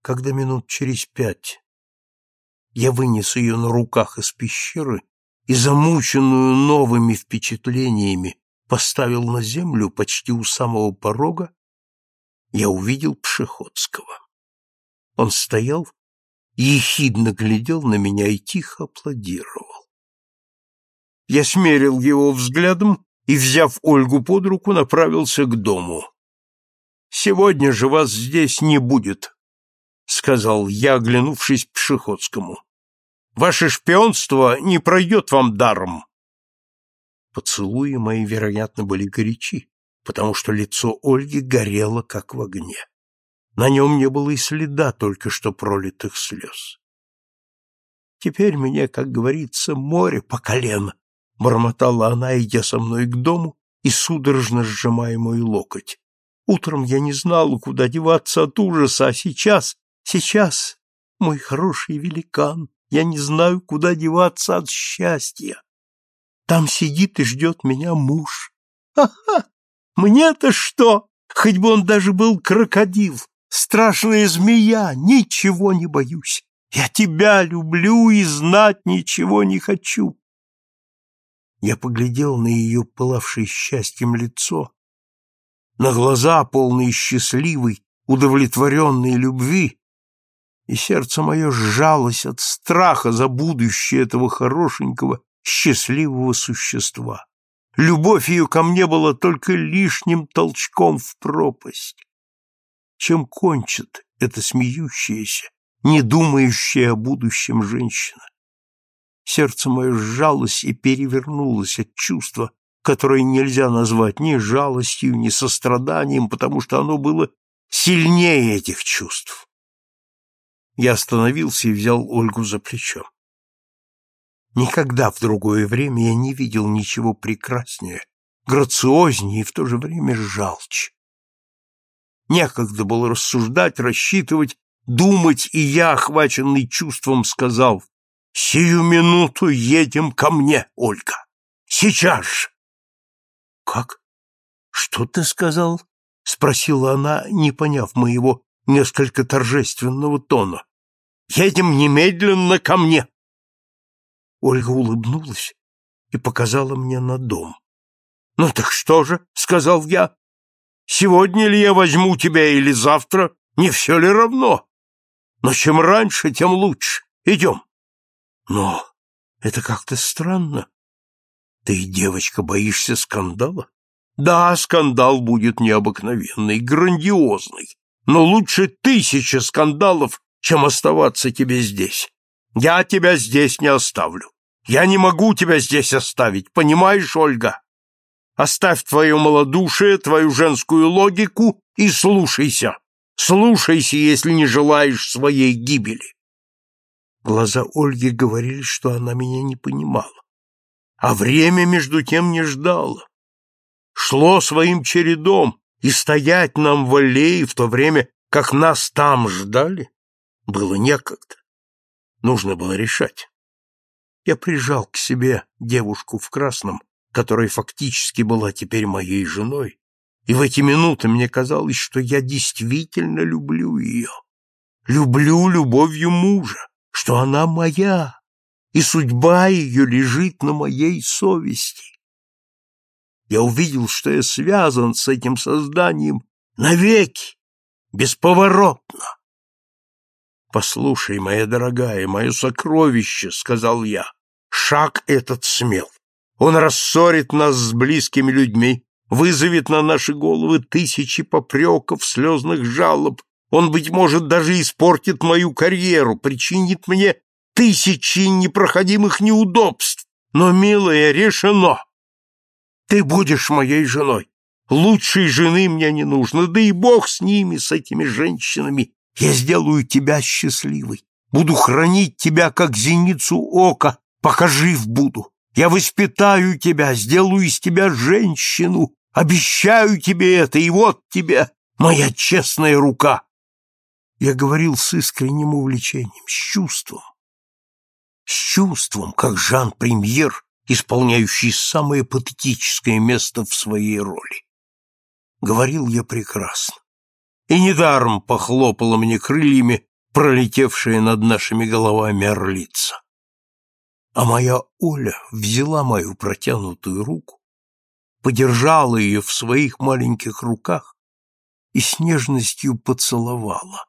Когда минут через 5 я вынес ее на руках из пещеры и, замученную новыми впечатлениями, поставил на землю почти у самого порога, я увидел Пшеходского. Он стоял и ехидно глядел на меня и тихо аплодировал. Я смерил его взглядом и, взяв Ольгу под руку, направился к дому. «Сегодня же вас здесь не будет», — сказал я, оглянувшись к Пшеходскому. «Ваше шпионство не пройдет вам даром». Поцелуи мои, вероятно, были горячи, потому что лицо Ольги горело, как в огне. На нем не было и следа только что пролитых слез. «Теперь мне, как говорится, море по колено», — бормотала она, идя со мной к дому и судорожно сжимая мой локоть. «Утром я не знала, куда деваться от ужаса, а сейчас, мой хороший великан, я не знаю, куда деваться от счастья. Там сидит и ждет меня муж. Ха-ха! Мне-то что? Хоть бы он даже был крокодил, страшная змея, ничего не боюсь. Я тебя люблю и знать ничего не хочу». Я поглядел на ее пылавшее счастьем лицо, на глаза, полные счастливой, удовлетворенной любви, и сердце мое сжалось от страха за будущее этого хорошенького, счастливого существа. Любовь ее ко мне была только лишним толчком в пропасть. Чем кончит эта смеющаяся, не думающая о будущем женщина? Сердце мое сжалось и перевернулось от чувства, которое нельзя назвать ни жалостью, ни состраданием, потому что оно было сильнее этих чувств. Я остановился и взял Ольгу за плечо. Никогда в другое время я не видел ничего прекраснее, грациознее и в то же время жалче. Некогда было рассуждать, рассчитывать, думать, и я, охваченный чувством, сказал: «Сию минуту едем ко мне, Ольга! Сейчас же!» «Как? Что ты сказал?» — спросила она, не поняв моего несколько торжественного тона. «Едем немедленно ко мне!» Ольга улыбнулась и показала мне на дом. «Ну так что же?» — сказал я. «Сегодня ли я возьму тебя или завтра? Не все ли равно? Но чем раньше, тем лучше. Идем». «Но это как-то странно. Ты, девочка, боишься скандала?» «Да, скандал будет необыкновенный, грандиозный. Но лучше 1000 скандалов, чем оставаться тебе здесь. Я тебя здесь не оставлю. Я не могу тебя здесь оставить, понимаешь, Ольга? Оставь твое малодушие, твою женскую логику и слушайся. Слушайся, если не желаешь своей гибели». Глаза Ольги говорили, что она меня не понимала. А время, между тем, не ждало. Шло своим чередом, и стоять нам в аллее в то время, как нас там ждали, было некогда. Нужно было решать. Я прижал к себе девушку в красном, которая фактически была теперь моей женой, и в эти минуты мне казалось, что я действительно люблю ее. Люблю любовью мужа, что она моя, и судьба ее лежит на моей совести. Я увидел, что я связан с этим созданием навеки, бесповоротно. «Послушай, моя дорогая, мое сокровище», — сказал я, — «шаг этот смел. Он рассорит нас с близкими людьми, вызовет на наши головы 1000 попреков, слезных жалоб. Он, быть может, даже испортит мою карьеру, причинит мне 1000 непроходимых неудобств. Но, милая, решено. Ты будешь моей женой. Лучшей жены мне не нужно, да и бог с ними, с этими женщинами. Я сделаю тебя счастливой, буду хранить тебя, как зеницу ока, пока жив буду. Я воспитаю тебя, сделаю из тебя женщину, обещаю тебе это, и вот тебе моя честная рука». Я говорил с искренним увлечением, с чувством, как Жан-Премьер, исполняющий самое патетическое место в своей роли. Говорил я прекрасно. И недаром похлопала мне крыльями пролетевшие над нашими головами орлица. А моя Оля взяла мою протянутую руку, подержала ее в своих маленьких руках и с нежностью поцеловала.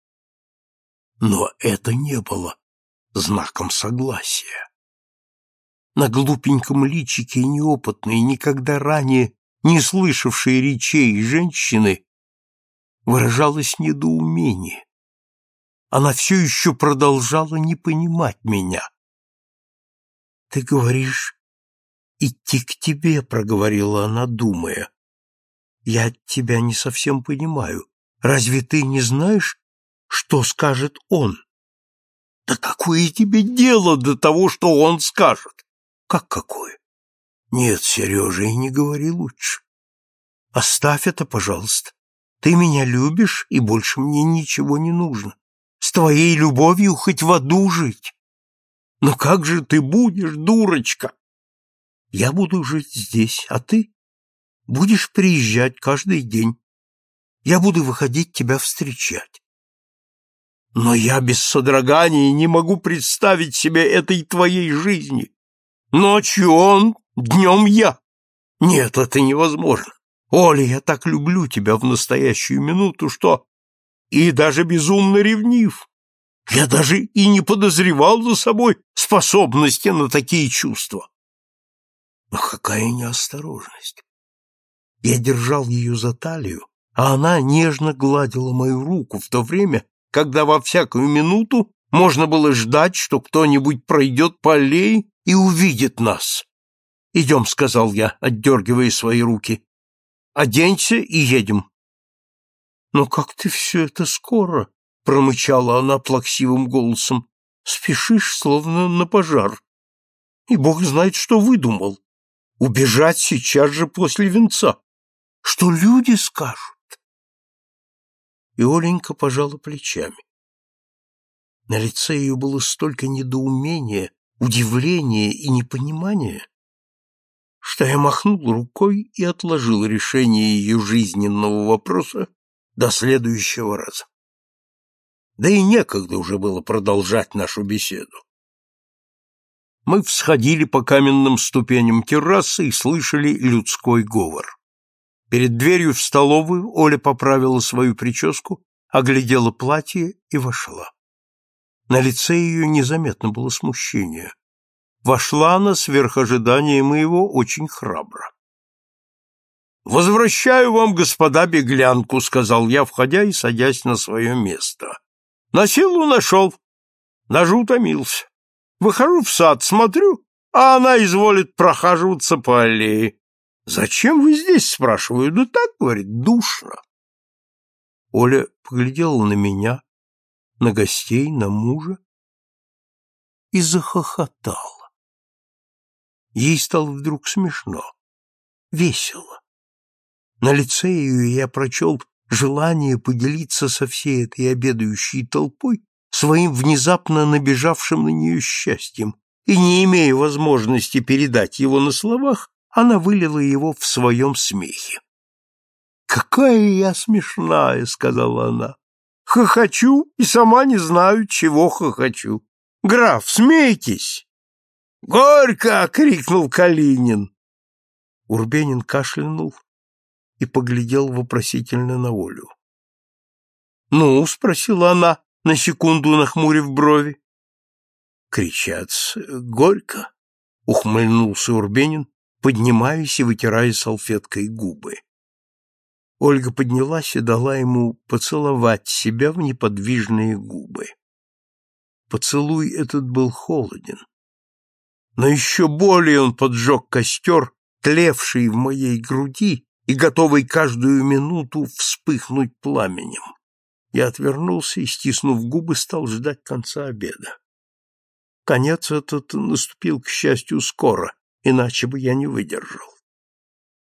Но это не было знаком согласия. На глупеньком личике неопытной, никогда ранее не слышавшей речей женщины выражалось недоумение. Она все еще продолжала не понимать меня. — Ты говоришь, идти к тебе, — проговорила она, думая. — Я тебя не совсем понимаю. Разве ты не знаешь, что скажет он? — Да какое тебе дело до того, что он скажет? — Как какое? — Нет, Сережа, и не говори лучше. Оставь это, пожалуйста. Ты меня любишь, и больше мне ничего не нужно. С твоей любовью хоть в аду жить. Но как же ты будешь, дурочка? Я буду жить здесь, а ты будешь приезжать каждый день. Я буду выходить тебя встречать. Но я без содрогания не могу представить себе этой твоей жизни. Ночью он, днем я. Нет, это невозможно. Оля, я так люблю тебя в настоящую минуту, что... И даже безумно ревнив. Я даже и не подозревал за собой способности на такие чувства. Но какая неосторожность! Я держал ее за талию, а она нежно гладила мою руку в то время, когда во всякую минуту можно было ждать, что кто-нибудь пройдет по аллее и увидит нас. — Идем, — сказал я, отдергивая свои руки. — Оденься и едем. — Но как ты все это скоро? — промычала она плаксивым голосом. — Спешишь, словно на пожар. И Бог знает, что выдумал. Убежать сейчас же после венца. Что люди скажут? И Оленька пожала плечами. На лице ее было столько недоумения, удивления и непонимания, что я махнул рукой и отложил решение ее жизненного вопроса до следующего раза. Да и некогда уже было продолжать нашу беседу. Мы всходили по каменным ступеням террасы и слышали людской говор. Перед дверью в столовую Оля поправила свою прическу, оглядела платье и вошла. На лице ее незаметно было смущение. Вошла она сверх ожидания моего очень храбро. «Возвращаю вам, господа, беглянку», — сказал я, входя и садясь на свое место. «На силу нашел, даже утомился. Выхожу в сад, смотрю, а она изволит прохаживаться по аллее. «Зачем вы здесь?» — спрашиваю. «Да так, — говорит, — душно». Оля поглядела на меня, на гостей, на мужа и захохотала. Ей стало вдруг смешно, весело. На лице ее я прочел желание поделиться со всей этой обедающей толпой своим внезапно набежавшим на нее счастьем, и, не имея возможности передать его на словах, она вылила его в своем смехе. «Какая я смешная!» — сказала она. «Хохочу и сама не знаю, чего хохочу. Граф, смейтесь!» «Горько!» — крикнул Калинин. Урбенин кашлянул и поглядел вопросительно на Олю. «Ну?» — спросила она, на секунду нахмурив брови. «Кричат горько!» — ухмыльнулся Урбенин, поднимаясь и вытирая салфеткой губы. Ольга поднялась и дала ему поцеловать себя в неподвижные губы. Поцелуй этот был холоден, но еще более он поджег костер, тлевший в моей груди и готовый каждую минуту вспыхнуть пламенем. Я отвернулся и, стиснув губы, стал ждать конца обеда. Конец этот наступил, к счастью, скоро, иначе бы я не выдержал.